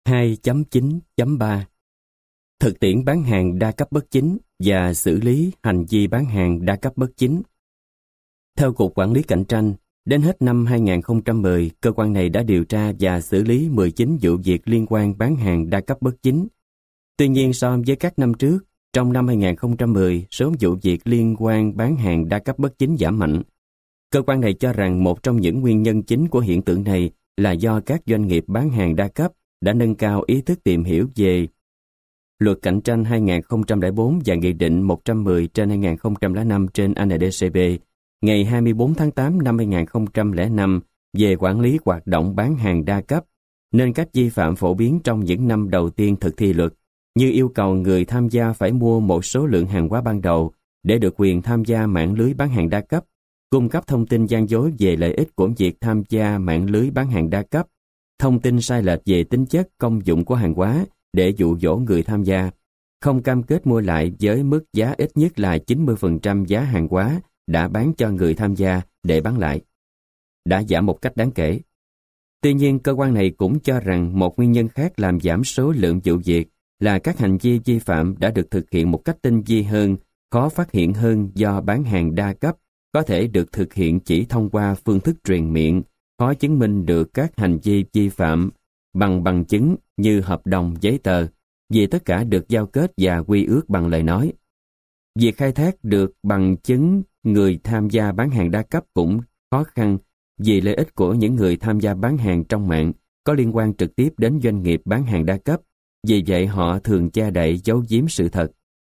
2.9.3 Thực tiễn bán hàng đa cấp bất chính và xử lý hành vi bán hàng đa cấp bất chính. Theo Cục Quản lý Cạnh tranh, đến hết năm 2010, cơ quan này đã điều tra và xử lý 19 vụ việc liên quan bán hàng đa cấp bất chính. Tuy nhiên, so với các năm trước, trong năm 2010, số vụ việc liên quan bán hàng đa cấp bất chính giảm mạnh. Cơ quan này cho rằng một trong những nguyên nhân chính của hiện tượng này là do các doanh nghiệp bán hàng đa cấp đã nâng cao ý thức tìm hiểu về Luật Cạnh tranh 2004 và Nghị định 110/2005 trên NDCP ngày 24 tháng 8 năm 2005 về quản lý hoạt động bán hàng đa cấp, nên các vi phạm phổ biến trong những năm đầu tiên thực thi luật, như yêu cầu người tham gia phải mua một số lượng hàng hóa ban đầu để được quyền tham gia mạng lưới bán hàng đa cấp, cung cấp thông tin gian dối về lợi ích của việc tham gia mạng lưới bán hàng đa cấp, thông tin sai lệch về tính chất công dụng của hàng hóa để dụ dỗ người tham gia, không cam kết mua lại với mức giá ít nhất là 90% giá hàng hóa đã bán cho người tham gia để bán lại, đã giảm một cách đáng kể. Tuy nhiên, cơ quan này cũng cho rằng một nguyên nhân khác làm giảm số lượng vụ việc là các hành vi vi phạm đã được thực hiện một cách tinh vi hơn, khó phát hiện hơn do bán hàng đa cấp có thể được thực hiện chỉ thông qua phương thức truyền miệng, khó chứng minh được các hành vi vi phạm bằng bằng chứng như hợp đồng, giấy tờ, vì tất cả được giao kết và quy ước bằng lời nói. Việc khai thác được bằng chứng người tham gia bán hàng đa cấp cũng khó khăn vì lợi ích của những người tham gia bán hàng trong mạng có liên quan trực tiếp đến doanh nghiệp bán hàng đa cấp, vì vậy họ thường che đậy giấu giếm sự thật.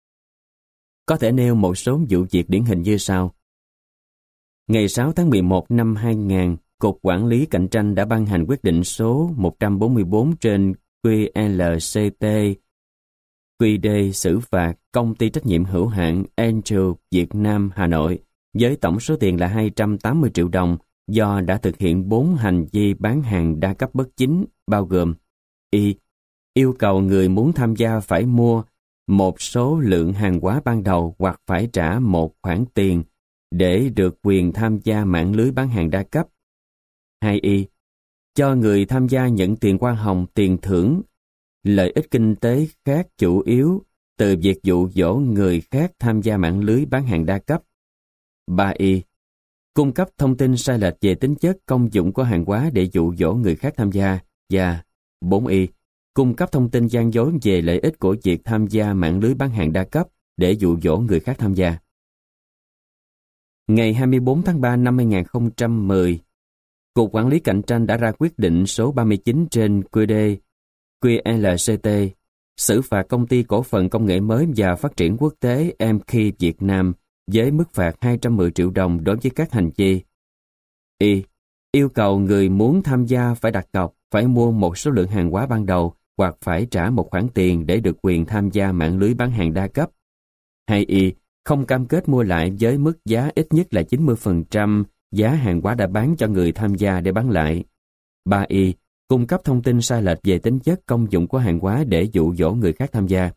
Có thể nêu một số vụ việc điển hình như sau. Ngày 6 tháng 11 năm 2000, Cục Quản lý Cạnh tranh đã ban hành quyết định số 144 trên QLCT QD xử phạt Công ty trách nhiệm hữu hạn Angel Việt Nam Hà Nội với tổng số tiền là 280 triệu đồng do đã thực hiện 4 hành vi bán hàng đa cấp bất chính, bao gồm: y. Yêu cầu người muốn tham gia phải mua một số lượng hàng hóa ban đầu hoặc phải trả một khoản tiền để được quyền tham gia mạng lưới bán hàng đa cấp. 2y. Cho người tham gia nhận tiền hoa hồng, tiền thưởng, lợi ích kinh tế khác chủ yếu từ việc dụ dỗ người khác tham gia mạng lưới bán hàng đa cấp. 3y. Cung cấp thông tin sai lệch về tính chất công dụng của hàng hóa để dụ dỗ người khác tham gia. Và 4y. Cung cấp thông tin gian dối về lợi ích của việc tham gia mạng lưới bán hàng đa cấp để dụ dỗ người khác tham gia. Ngày 24 tháng 3 năm 2010, Cục Quản lý Cạnh tranh đã ra quyết định số 39 trên QLCT xử phạt Công ty Cổ phần Công nghệ mới và Phát triển Quốc tế MK Việt Nam với mức phạt 210 triệu đồng đối với các hành vi: y. Yêu cầu người muốn tham gia phải đặt cọc, phải mua một số lượng hàng hóa ban đầu hoặc phải trả một khoản tiền để được quyền tham gia mạng lưới bán hàng đa cấp. 2y. Không cam kết mua lại với mức giá ít nhất là 90% giá hàng hóa đã bán cho người tham gia để bán lại. 3y. Cung cấp thông tin sai lệch về tính chất công dụng của hàng hóa để dụ dỗ người khác tham gia.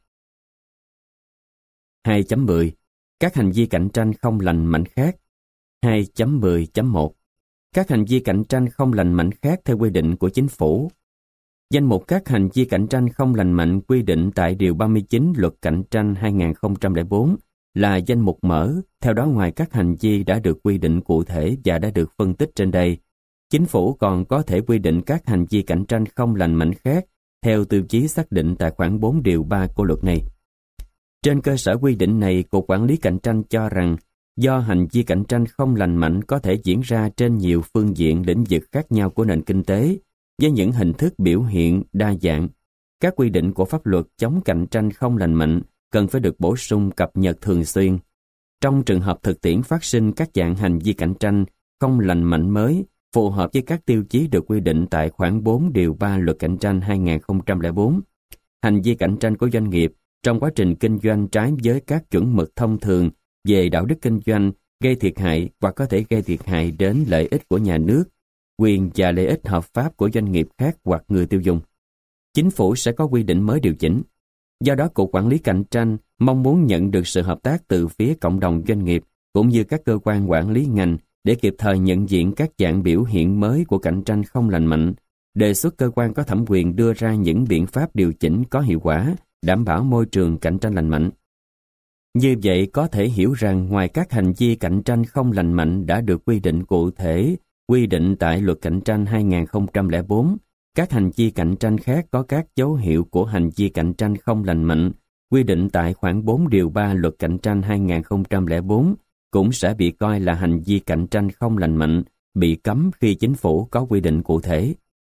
2.10. Các hành vi cạnh tranh không lành mạnh khác. 2.10.1. Các hành vi cạnh tranh không lành mạnh khác theo quy định của Chính phủ. Danh mục các hành vi cạnh tranh không lành mạnh quy định tại Điều 39 Luật Cạnh tranh 2004 là danh mục mở, theo đó ngoài các hành vi đã được quy định cụ thể và đã được phân tích trên đây, Chính phủ còn có thể quy định các hành vi cạnh tranh không lành mạnh khác theo tiêu chí xác định tại khoản 4 điều 3 của luật này. Trên cơ sở quy định này, Cục Quản lý Cạnh tranh cho rằng do hành vi cạnh tranh không lành mạnh có thể diễn ra trên nhiều phương diện lĩnh vực khác nhau của nền kinh tế, với những hình thức biểu hiện đa dạng, các quy định của pháp luật chống cạnh tranh không lành mạnh cần phải được bổ sung cập nhật thường xuyên. Trong trường hợp thực tiễn phát sinh các dạng hành vi cạnh tranh không lành mạnh mới, phù hợp với các tiêu chí được quy định tại khoản 4 điều 3 Luật Cạnh tranh 2004, hành vi cạnh tranh của doanh nghiệp trong quá trình kinh doanh trái với các chuẩn mực thông thường về đạo đức kinh doanh gây thiệt hại hoặc có thể gây thiệt hại đến lợi ích của nhà nước, quyền và lợi ích hợp pháp của doanh nghiệp khác hoặc người tiêu dùng. Chính phủ sẽ có quy định mới điều chỉnh. Do đó, Cục Quản lý Cạnh tranh mong muốn nhận được sự hợp tác từ phía cộng đồng doanh nghiệp cũng như các cơ quan quản lý ngành để kịp thời nhận diện các dạng biểu hiện mới của cạnh tranh không lành mạnh, đề xuất cơ quan có thẩm quyền đưa ra những biện pháp điều chỉnh có hiệu quả, đảm bảo môi trường cạnh tranh lành mạnh. Như vậy có thể hiểu rằng ngoài các hành vi cạnh tranh không lành mạnh đã được quy định cụ thể, quy định tại Luật Cạnh tranh 2004, các hành vi cạnh tranh khác có các dấu hiệu của hành vi cạnh tranh không lành mạnh, quy định tại khoản 4 điều 3 Luật Cạnh tranh 2004, cũng sẽ bị coi là hành vi cạnh tranh không lành mạnh, bị cấm khi chính phủ có quy định cụ thể.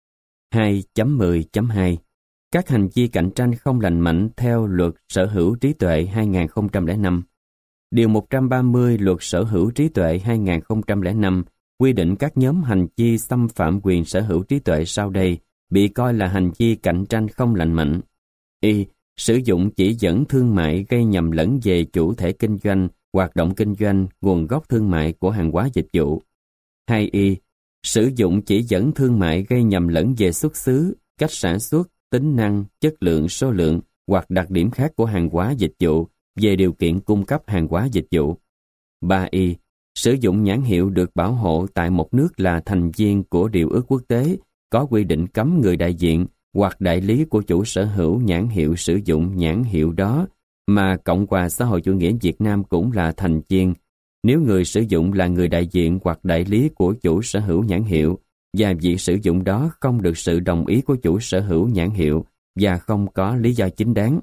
2.10.2 Các hành vi cạnh tranh không lành mạnh theo Luật Sở hữu trí tuệ 2005. Điều 130 Luật Sở hữu trí tuệ 2005 quy định các nhóm hành vi xâm phạm quyền sở hữu trí tuệ sau đây bị coi là hành vi cạnh tranh không lành mạnh. Y. Sử dụng chỉ dẫn thương mại gây nhầm lẫn về chủ thể kinh doanh, hoạt động kinh doanh, nguồn gốc thương mại của hàng hóa dịch vụ. 2. Sử dụng chỉ dẫn thương mại gây nhầm lẫn về xuất xứ, cách sản xuất, tính năng, chất lượng, số lượng hoặc đặc điểm khác của hàng hóa dịch vụ về điều kiện cung cấp hàng hóa dịch vụ. 3. Sử dụng nhãn hiệu được bảo hộ tại một nước là thành viên của điều ước quốc tế có quy định cấm người đại diện hoặc đại lý của chủ sở hữu nhãn hiệu sử dụng nhãn hiệu đó mà Cộng hòa xã hội chủ nghĩa Việt Nam cũng là thành viên. Nếu người sử dụng là người đại diện hoặc đại lý của chủ sở hữu nhãn hiệu và việc sử dụng đó không được sự đồng ý của chủ sở hữu nhãn hiệu và không có lý do chính đáng.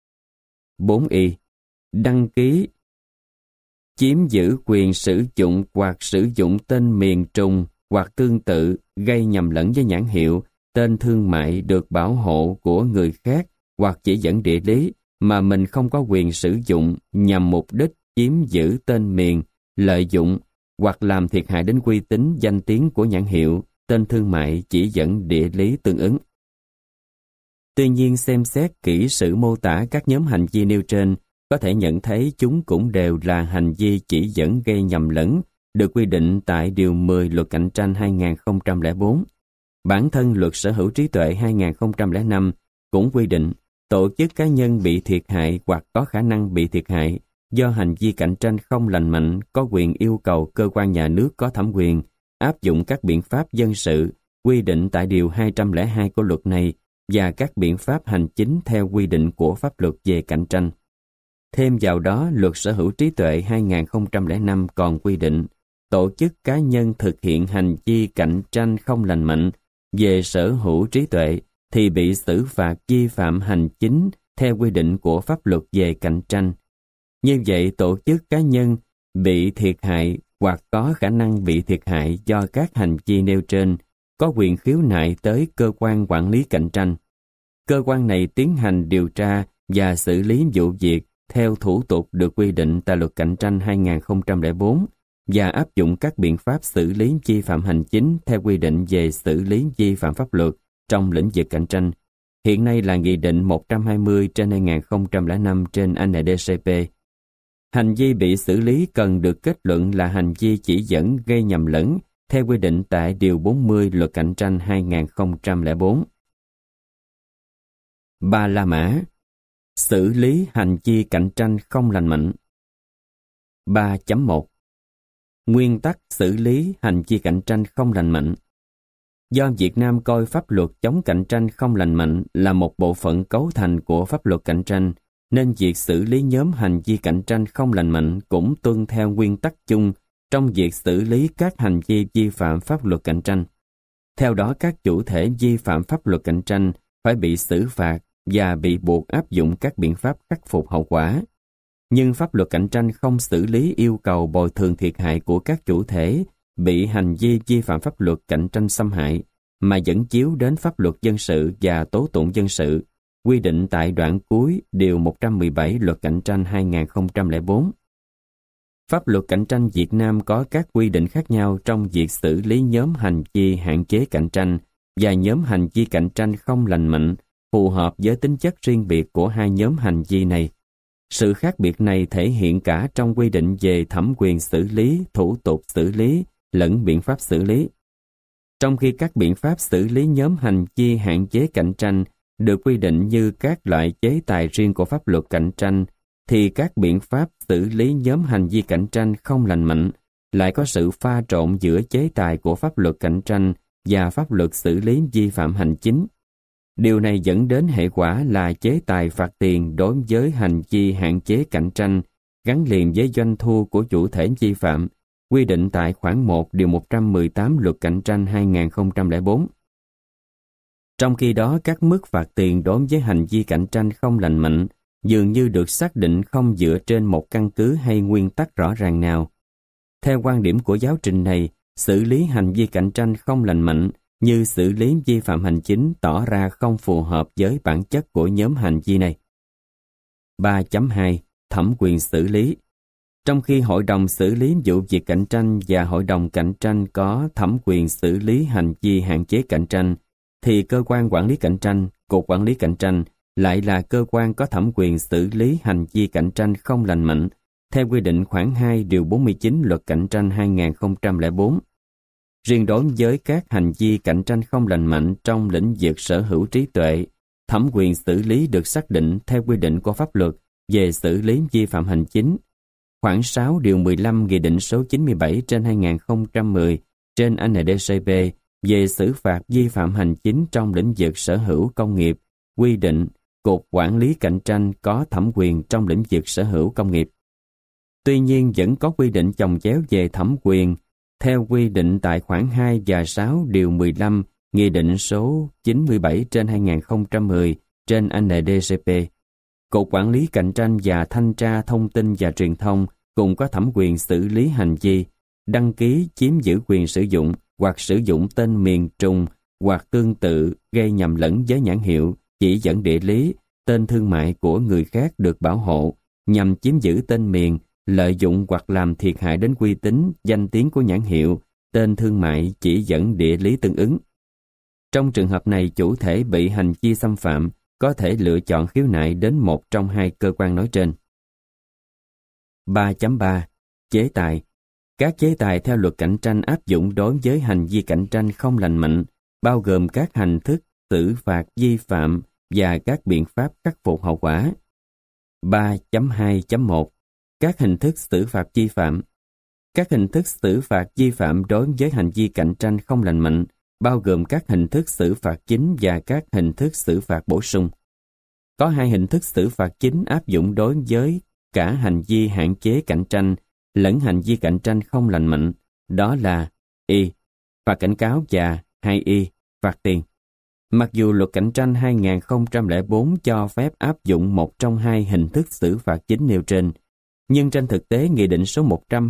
4. Đăng ký, chiếm giữ quyền sử dụng hoặc sử dụng tên miền trùng hoặc tương tự gây nhầm lẫn với nhãn hiệu, tên thương mại được bảo hộ của người khác hoặc chỉ dẫn địa lý mà mình không có quyền sử dụng nhằm mục đích chiếm giữ tên miền, lợi dụng hoặc làm thiệt hại đến uy tín danh tiếng của nhãn hiệu, tên thương mại, chỉ dẫn địa lý tương ứng. Tuy nhiên, xem xét kỹ sự mô tả các nhóm hành vi nêu trên, có thể nhận thấy chúng cũng đều là hành vi chỉ dẫn gây nhầm lẫn, được quy định tại Điều 10 Luật Cạnh tranh 2004. Bản thân Luật Sở hữu trí tuệ 2005 cũng quy định tổ chức cá nhân bị thiệt hại hoặc có khả năng bị thiệt hại do hành vi cạnh tranh không lành mạnh có quyền yêu cầu cơ quan nhà nước có thẩm quyền áp dụng các biện pháp dân sự quy định tại Điều 202 của luật này và các biện pháp hành chính theo quy định của pháp luật về cạnh tranh. Thêm vào đó, Luật Sở hữu trí tuệ 2005 còn quy định tổ chức cá nhân thực hiện hành vi cạnh tranh không lành mạnh về sở hữu trí tuệ thì bị xử phạt vi phạm hành chính theo quy định của pháp luật về cạnh tranh. Như vậy, tổ chức cá nhân bị thiệt hại hoặc có khả năng bị thiệt hại do các hành vi nêu trên có quyền khiếu nại tới cơ quan quản lý cạnh tranh. Cơ quan này tiến hành điều tra và xử lý vụ việc theo thủ tục được quy định tại Luật Cạnh tranh 2004 và áp dụng các biện pháp xử lý vi phạm hành chính theo quy định về xử lý vi phạm pháp luật trong lĩnh vực cạnh tranh. Hiện nay là Nghị định 120/2005/NĐ-CP. Hành vi bị xử lý cần được kết luận là hành vi chỉ dẫn gây nhầm lẫn theo quy định tại Điều 40 Luật Cạnh tranh 2004. 3 La Mã. Xử lý hành vi cạnh tranh không lành mạnh. 3.1 Nguyên tắc xử lý hành vi cạnh tranh không lành mạnh. Do Việt Nam coi pháp luật chống cạnh tranh không lành mạnh là một bộ phận cấu thành của pháp luật cạnh tranh, nên việc xử lý nhóm hành vi cạnh tranh không lành mạnh cũng tuân theo nguyên tắc chung trong việc xử lý các hành vi vi phạm pháp luật cạnh tranh. Theo đó, các chủ thể vi phạm pháp luật cạnh tranh phải bị xử phạt và bị buộc áp dụng các biện pháp khắc phục hậu quả. Nhưng pháp luật cạnh tranh không xử lý yêu cầu bồi thường thiệt hại của các chủ thể bị hành vi vi phạm pháp luật cạnh tranh xâm hại, mà dẫn chiếu đến pháp luật dân sự và tố tụng dân sự, quy định tại đoạn cuối Điều 117 Luật Cạnh tranh 2004. Pháp luật cạnh tranh Việt Nam có các quy định khác nhau trong việc xử lý nhóm hành vi hạn chế cạnh tranh và nhóm hành vi cạnh tranh không lành mạnh phù hợp với tính chất riêng biệt của hai nhóm hành vi này. Sự khác biệt này thể hiện cả trong quy định về thẩm quyền xử lý, thủ tục xử lý lẫn biện pháp xử lý. Trong khi các biện pháp xử lý nhóm hành vi hạn chế cạnh tranh được quy định như các loại chế tài riêng của pháp luật cạnh tranh, thì các biện pháp xử lý nhóm hành vi cạnh tranh không lành mạnh lại có sự pha trộn giữa chế tài của pháp luật cạnh tranh và pháp luật xử lý vi phạm hành chính. Điều này dẫn đến hệ quả là chế tài phạt tiền đối với hành vi hạn chế cạnh tranh gắn liền với doanh thu của chủ thể vi phạm, quy định tại khoản 1 điều 118 Luật Cạnh tranh 2004. Trong khi đó, các mức phạt tiền đối với hành vi cạnh tranh không lành mạnh dường như được xác định không dựa trên một căn cứ hay nguyên tắc rõ ràng nào. Theo quan điểm của giáo trình này, xử lý hành vi cạnh tranh không lành mạnh như xử lý vi phạm hành chính tỏ ra không phù hợp với bản chất của nhóm hành vi này. 3.2. Thẩm quyền xử lý. Trong khi Hội đồng xử lý vụ việc cạnh tranh và Hội đồng cạnh tranh có thẩm quyền xử lý hành vi hạn chế cạnh tranh, thì cơ quan quản lý cạnh tranh, Cục Quản lý Cạnh tranh lại là cơ quan có thẩm quyền xử lý hành vi cạnh tranh không lành mạnh, theo quy định khoản 2 điều 49 Luật Cạnh tranh 2004. Riêng đối với các hành vi cạnh tranh không lành mạnh trong lĩnh vực sở hữu trí tuệ, thẩm quyền xử lý được xác định theo quy định của pháp luật về xử lý vi phạm hành chính. Khoản 6 điều 15 Nghị định số 97/2010 trên NDCP về xử phạt vi phạm hành chính trong lĩnh vực sở hữu công nghiệp quy định Cục Quản lý Cạnh tranh có thẩm quyền trong lĩnh vực sở hữu công nghiệp. Tuy nhiên vẫn có quy định chồng chéo về thẩm quyền theo quy định tại khoản 2 và 6 điều 15 Nghị định số 97/2010 trên NDCP. Cục Quản lý Cạnh tranh và Thanh tra Thông tin và Truyền thông cùng có thẩm quyền xử lý hành vi đăng ký chiếm giữ quyền sử dụng hoặc sử dụng tên miền trùng hoặc tương tự gây nhầm lẫn với nhãn hiệu, chỉ dẫn địa lý, tên thương mại của người khác được bảo hộ nhằm chiếm giữ tên miền, lợi dụng hoặc làm thiệt hại đến uy tín, danh tiếng của nhãn hiệu, tên thương mại, chỉ dẫn địa lý tương ứng. Trong trường hợp này, chủ thể bị hành vi xâm phạm có thể lựa chọn khiếu nại đến một trong hai cơ quan nói trên. 3.3. Chế tài. Các chế tài theo Luật Cạnh tranh áp dụng đối với hành vi cạnh tranh không lành mạnh, bao gồm các hình thức xử phạt vi phạm và các biện pháp khắc phục hậu quả. 3.2.1. Các hình thức xử phạt vi phạm. Các hình thức xử phạt vi phạm đối với hành vi cạnh tranh không lành mạnh, bao gồm các hình thức xử phạt chính và các hình thức xử phạt bổ sung. Có hai hình thức xử phạt chính áp dụng đối với cả hành vi hạn chế cạnh tranh lẫn hành vi cạnh tranh không lành mạnh, đó là y. Phạt cảnh cáo và 2y. Phạt tiền. Mặc dù Luật Cạnh tranh 2004 cho phép áp dụng một trong hai hình thức xử phạt chính nêu trên, nhưng trên thực tế Nghị định số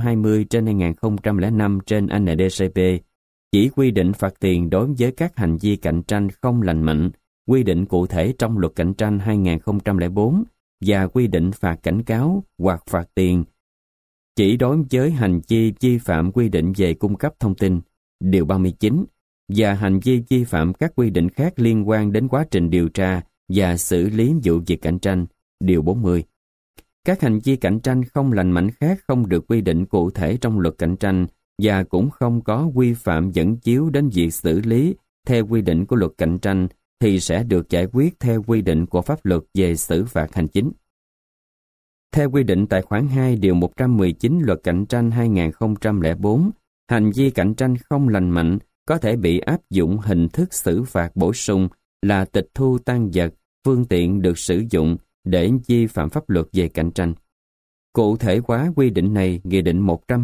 120/2005 trên NDCP chỉ quy định phạt tiền đối với các hành vi cạnh tranh không lành mạnh, quy định cụ thể trong Luật Cạnh tranh 2004 và quy định phạt cảnh cáo hoặc phạt tiền chỉ đối với hành vi vi phạm quy định về cung cấp thông tin, điều 39, và hành vi vi phạm các quy định khác liên quan đến quá trình điều tra và xử lý vụ việc cạnh tranh, điều 40. Các hành vi cạnh tranh không lành mạnh khác không được quy định cụ thể trong Luật Cạnh tranh và cũng không có quy phạm dẫn chiếu đến việc xử lý theo quy định của Luật Cạnh tranh thì sẽ được giải quyết theo quy định của pháp luật về xử phạt hành chính. Theo quy định tại khoản 2 điều 119 Luật Cạnh tranh 2004, hành vi cạnh tranh không lành mạnh có thể bị áp dụng hình thức xử phạt bổ sung là tịch thu tang vật, phương tiện được sử dụng để vi phạm pháp luật về cạnh tranh. Cụ thể hóa quy định này, Nghị định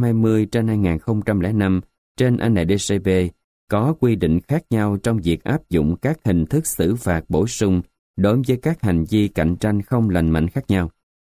120/2005 trên NDCP có quy định khác nhau trong việc áp dụng các hình thức xử phạt bổ sung đối với các hành vi cạnh tranh không lành mạnh khác nhau.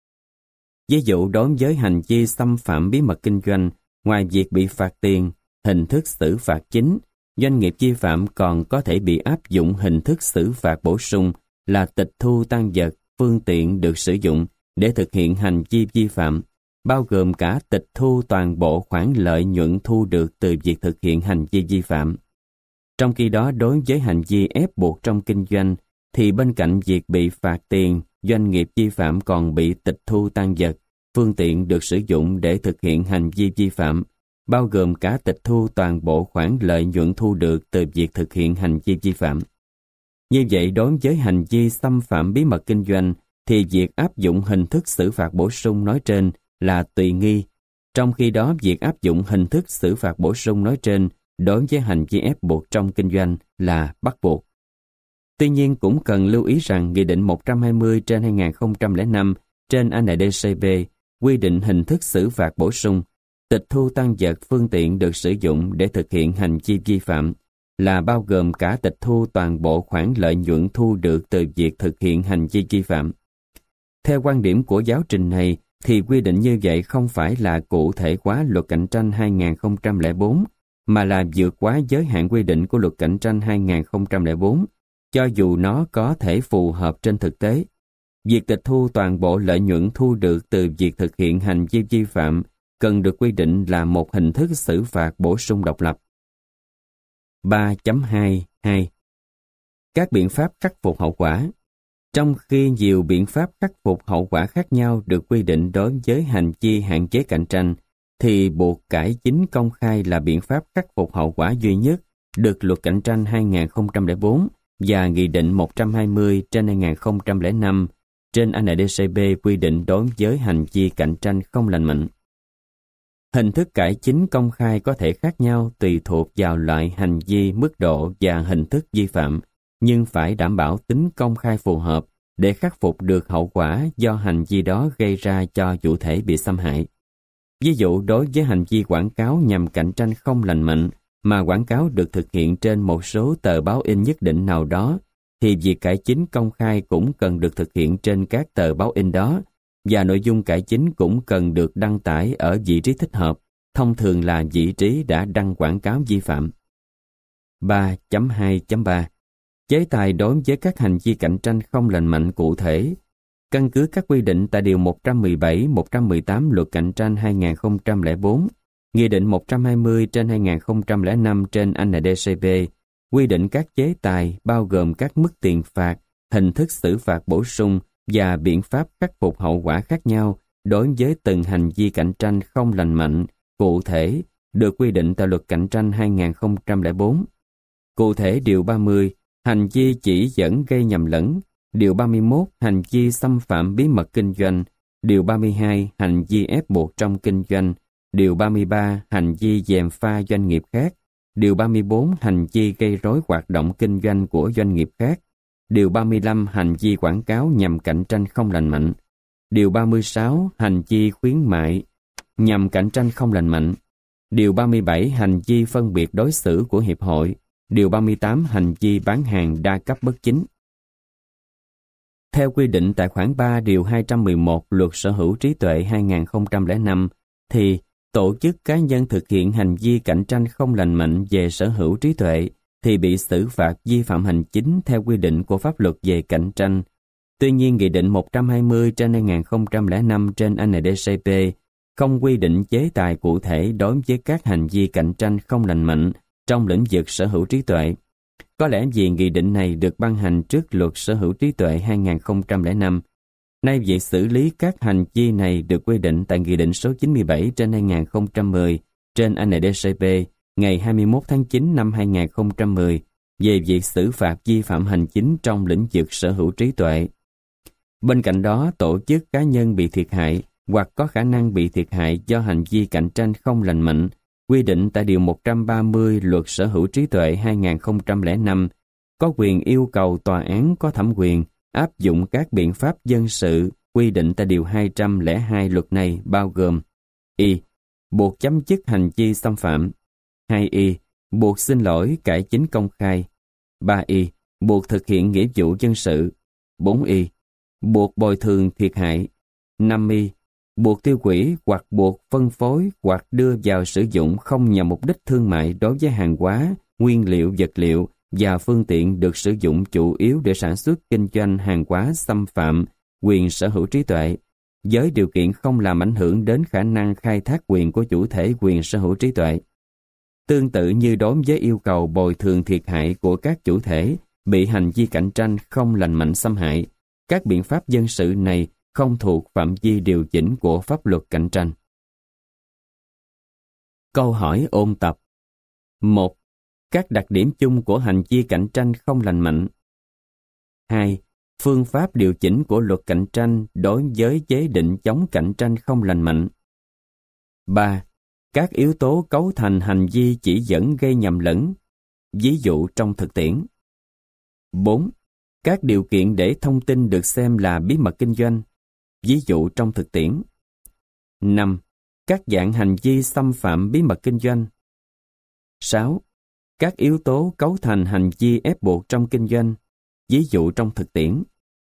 Ví dụ đối với hành vi xâm phạm bí mật kinh doanh, ngoài việc bị phạt tiền, hình thức xử phạt chính, doanh nghiệp vi phạm còn có thể bị áp dụng hình thức xử phạt bổ sung là tịch thu tang vật, phương tiện được sử dụng để thực hiện hành vi vi phạm, bao gồm cả tịch thu toàn bộ khoản lợi nhuận thu được từ việc thực hiện hành vi vi phạm. Trong khi đó, đối với hành vi ép buộc trong kinh doanh, thì bên cạnh việc bị phạt tiền, doanh nghiệp vi phạm còn bị tịch thu tang vật, phương tiện được sử dụng để thực hiện hành vi vi phạm, bao gồm cả tịch thu toàn bộ khoản lợi nhuận thu được từ việc thực hiện hành vi vi phạm. Như vậy, đối với hành vi xâm phạm bí mật kinh doanh, thì việc áp dụng hình thức xử phạt bổ sung nói trên là tùy nghi, trong khi đó việc áp dụng hình thức xử phạt bổ sung nói trên đối với hành vi ép buộc trong kinh doanh là bắt buộc. Tuy nhiên cũng cần lưu ý rằng Nghị định 120/2005 trên NDCP quy định hình thức xử phạt bổ sung, tịch thu tang vật phương tiện được sử dụng để thực hiện hành vi vi phạm là bao gồm cả tịch thu toàn bộ khoản lợi nhuận thu được từ việc thực hiện hành vi vi phạm. Theo quan điểm của giáo trình này, thì quy định như vậy không phải là cụ thể hóa Luật Cạnh tranh 2004, mà là vượt quá giới hạn quy định của Luật Cạnh tranh 2004, cho dù nó có thể phù hợp trên thực tế. Việc tịch thu toàn bộ lợi nhuận thu được từ việc thực hiện hành vi vi phạm cần được quy định là một hình thức xử phạt bổ sung độc lập. 3.22 Các biện pháp khắc phục hậu quả. Trong khi nhiều biện pháp khắc phục hậu quả khác nhau được quy định đối với hành vi hạn chế cạnh tranh, thì buộc cải chính công khai là biện pháp khắc phục hậu quả duy nhất được Luật Cạnh tranh 2004 và Nghị định 120/2005 trên NDCP quy định đối với hành vi cạnh tranh không lành mạnh. Hình thức cải chính công khai có thể khác nhau tùy thuộc vào loại hành vi, mức độ và hình thức vi phạm, nhưng phải đảm bảo tính công khai phù hợp để khắc phục được hậu quả do hành vi đó gây ra cho chủ thể bị xâm hại. Ví dụ, đối với hành vi quảng cáo nhằm cạnh tranh không lành mạnh mà quảng cáo được thực hiện trên một số tờ báo in nhất định nào đó, thì việc cải chính công khai cũng cần được thực hiện trên các tờ báo in đó, và nội dung cải chính cũng cần được đăng tải ở vị trí thích hợp, thông thường là vị trí đã đăng quảng cáo vi phạm. 3.2.3 Chế tài đối với các hành vi cạnh tranh không lành mạnh cụ thể. Căn cứ các quy định tại Điều 117, 118 Luật Cạnh tranh 2004, Nghị định 120/2005 trên NDCP quy định các chế tài bao gồm các mức tiền phạt, hình thức xử phạt bổ sung và biện pháp khắc phục hậu quả khác nhau đối với từng hành vi cạnh tranh không lành mạnh cụ thể được quy định tại Luật Cạnh tranh 2004. Cụ thể, Điều 30, hành vi chỉ dẫn gây nhầm lẫn; Điều 31, hành vi xâm phạm bí mật kinh doanh; Điều 32, hành vi ép buộc trong kinh doanh; Điều 33, hành vi gièm pha doanh nghiệp khác; Điều 34, hành vi gây rối hoạt động kinh doanh của doanh nghiệp khác; Điều 35, hành vi quảng cáo nhằm cạnh tranh không lành mạnh; Điều 36, hành vi khuyến mại nhằm cạnh tranh không lành mạnh; Điều 37, hành vi phân biệt đối xử của hiệp hội; Điều 38, hành vi bán hàng đa cấp bất chính. Theo quy định tại khoản 3 Điều 211 Luật Sở hữu trí tuệ 2005, thì tổ chức cá nhân thực hiện hành vi cạnh tranh không lành mạnh về sở hữu trí tuệ thì bị xử phạt vi phạm hành chính theo quy định của pháp luật về cạnh tranh. Tuy nhiên, Nghị định 120/2005 trên NDCP không quy định chế tài cụ thể đối với các hành vi cạnh tranh không lành mạnh trong lĩnh vực sở hữu trí tuệ. Có lẽ vì nghị định này được ban hành trước Luật Sở hữu trí tuệ 2005. Nay việc xử lý các hành vi này được quy định tại Nghị định số 97/2010 trên NDCP ngày 21 tháng 9 năm 2010 về việc xử phạt vi phạm hành chính trong lĩnh vực sở hữu trí tuệ. Bên cạnh đó, tổ chức cá nhân bị thiệt hại hoặc có khả năng bị thiệt hại do hành vi cạnh tranh không lành mạnh quy định tại Điều 130 Luật Sở hữu trí tuệ 2005 có quyền yêu cầu tòa án có thẩm quyền áp dụng các biện pháp dân sự quy định tại Điều 202 luật này, bao gồm: y. Buộc chấm dứt hành vi xâm phạm; 2y. Buộc xin lỗi cải chính công khai; 3y. Buộc thực hiện nghĩa vụ dân sự; 4y. Buộc bồi thường thiệt hại; 5y. Buộc tiêu hủy hoặc buộc phân phối hoặc đưa vào sử dụng không nhằm mục đích thương mại đối với hàng hóa, nguyên liệu, vật liệu và phương tiện được sử dụng chủ yếu để sản xuất kinh doanh hàng hóa xâm phạm quyền sở hữu trí tuệ, với điều kiện không làm ảnh hưởng đến khả năng khai thác quyền của chủ thể quyền sở hữu trí tuệ. Tương tự như đối với yêu cầu bồi thường thiệt hại của các chủ thể bị hành vi cạnh tranh không lành mạnh xâm hại, các biện pháp dân sự này không thuộc phạm vi điều chỉnh của pháp luật cạnh tranh. Câu hỏi ôn tập. 1. Các đặc điểm chung của hành vi cạnh tranh không lành mạnh. 2. Phương pháp điều chỉnh của luật cạnh tranh đối với chế định chống cạnh tranh không lành mạnh. 3. Các yếu tố cấu thành hành vi chỉ dẫn gây nhầm lẫn, ví dụ trong thực tiễn. 4. Các điều kiện để thông tin được xem là bí mật kinh doanh, ví dụ trong thực tiễn. 5. Các dạng hành vi xâm phạm bí mật kinh doanh. 6. Các yếu tố cấu thành hành vi ép buộc trong kinh doanh, ví dụ trong thực tiễn.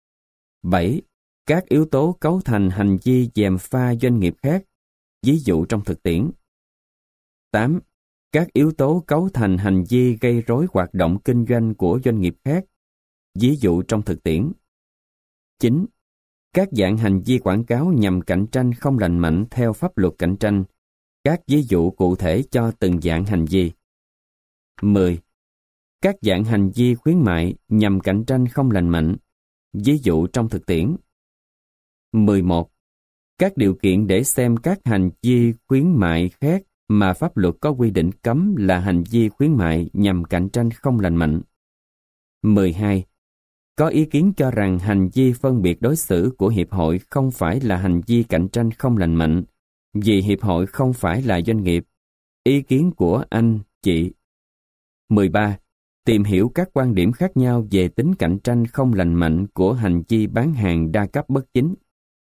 7. Các yếu tố cấu thành hành vi gièm pha doanh nghiệp khác, ví dụ trong thực tiễn. 8. Các yếu tố cấu thành hành vi gây rối hoạt động kinh doanh của doanh nghiệp khác, ví dụ trong thực tiễn. 9. Các dạng hành vi quảng cáo nhằm cạnh tranh không lành mạnh theo pháp luật cạnh tranh, các ví dụ cụ thể cho từng dạng hành vi. 10. Các dạng hành vi khuyến mại nhằm cạnh tranh không lành mạnh, ví dụ trong thực tiễn. 11. Các điều kiện để xem các hành vi khuyến mại khác mà pháp luật có quy định cấm là hành vi khuyến mại nhằm cạnh tranh không lành mạnh. 12. Có ý kiến cho rằng hành vi phân biệt đối xử của hiệp hội không phải là hành vi cạnh tranh không lành mạnh, vì hiệp hội không phải là doanh nghiệp. Ý kiến của anh, chị. 13. Tìm hiểu các quan điểm khác nhau về tính cạnh tranh không lành mạnh của hành vi bán hàng đa cấp bất chính.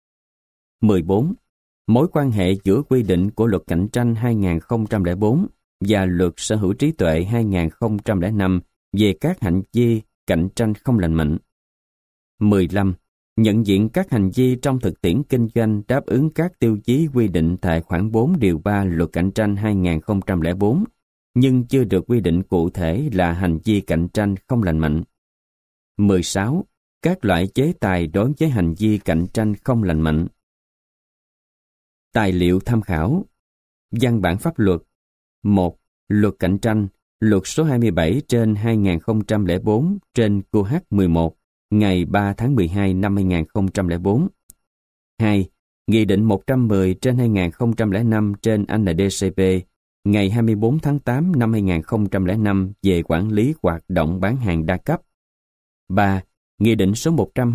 14. Mối quan hệ giữa quy định của Luật Cạnh tranh 2004 và Luật Sở hữu trí tuệ 2005 về các hành vi cạnh tranh không lành mạnh. 15. Nhận diện các hành vi trong thực tiễn kinh doanh đáp ứng các tiêu chí quy định tại khoản 4 điều 3 Luật Cạnh tranh 2004, nhưng chưa được quy định cụ thể là hành vi cạnh tranh không lành mạnh. 16. Các loại chế tài đối với hành vi cạnh tranh không lành mạnh. Tài liệu tham khảo. Văn bản pháp luật. 1. Luật Cạnh tranh, Luật số 27/2004 trên QH11 ngày 3 tháng 12 năm 2004. 2. Nghị định 110/2005 trên NDCP ngày 24 tháng 8 năm 2005 về quản lý hoạt động bán hàng đa cấp. 3. Nghị định số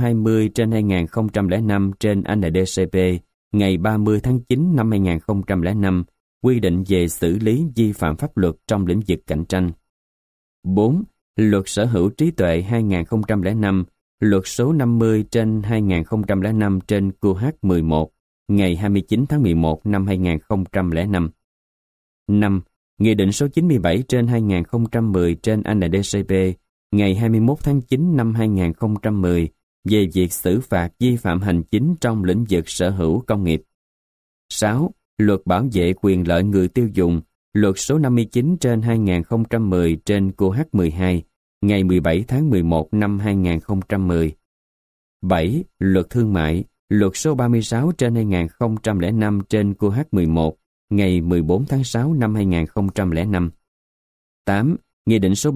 120/2005 trên NDCP ngày 30 tháng 9 năm 2005 quy định về xử lý vi phạm pháp luật trong lĩnh vực cạnh tranh. 4. Luật Sở hữu trí tuệ 2005, Luật số 50/2005 trên QH11 ngày 29 tháng 11 năm 2005. 5. Nghị định số 97/2010 trên NDCP ngày 21 tháng 9 năm 2010 về việc xử phạt vi phạm hành chính trong lĩnh vực sở hữu công nghiệp. 6. Luật bảo vệ quyền lợi người tiêu dùng, Luật số 59/2010 trên QH12 ngày 17 tháng 11 năm 2010. 7. Luật thương mại, Luật số 36/2005 trên QH11 ngày 14 tháng 6 năm 2005. 8. Nghị định số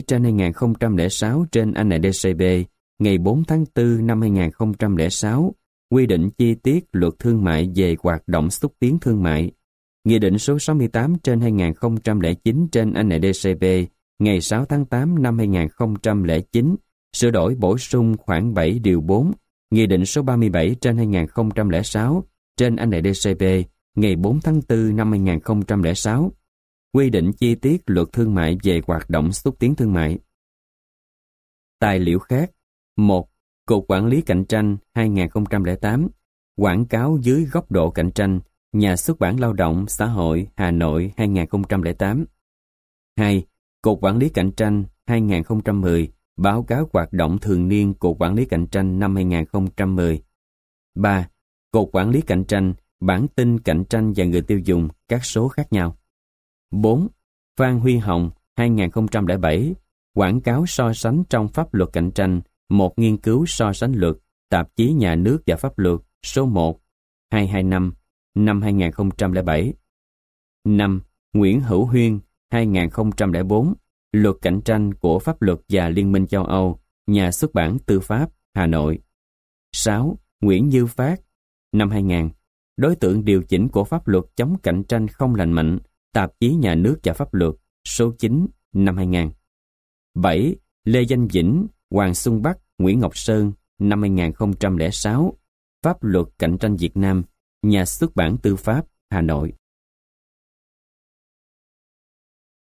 37/2006 trên NDCP ngày 4 tháng 4 năm 2006 quy định chi tiết luật thương mại về hoạt động xúc tiến thương mại. Nghị định số 68/2009 trên NDCP ngày 6 tháng 8 năm 2009 sửa đổi bổ sung khoản 7 điều 4 Nghị định số 37/2006 trên NDCP ngày 4 tháng 4 năm 2006 quy định chi tiết luật thương mại về hoạt động xúc tiến thương mại. Tài liệu khác. 1. Cục Quản lý Cạnh tranh 2008, Quảng cáo dưới góc độ cạnh tranh, Nhà xuất bản Lao động Xã hội Hà Nội 2008. 2. Cục Quản lý Cạnh tranh 2010, Báo cáo hoạt động thường niên Cục Quản lý Cạnh tranh năm 2010. 3. Cục Quản lý Cạnh tranh, Bản tin cạnh tranh và người tiêu dùng, các số khác nhau. 4. Phan Huy Hồng 2007, Quảng cáo so sánh trong pháp luật cạnh tranh, một nghiên cứu so sánh luật, Tạp chí Nhà nước và Pháp luật, số 1, 225, năm 2007. 5. Nguyễn Hữu Huyên 2004, Luật cạnh tranh của Pháp luật và Liên minh châu Âu, Nhà xuất bản Tư pháp, Hà Nội. 6. Nguyễn Như Phát, năm 2000, Đối tượng điều chỉnh của pháp luật chống cạnh tranh không lành mạnh, Tạp chí Nhà nước và Pháp luật, số 9, năm 2000. 7. Lê Danh Vĩnh, Hoàng Xuân Bắc, Nguyễn Ngọc Sơn, năm 2006, Pháp luật cạnh tranh Việt Nam, Nhà xuất bản Tư pháp, Hà Nội.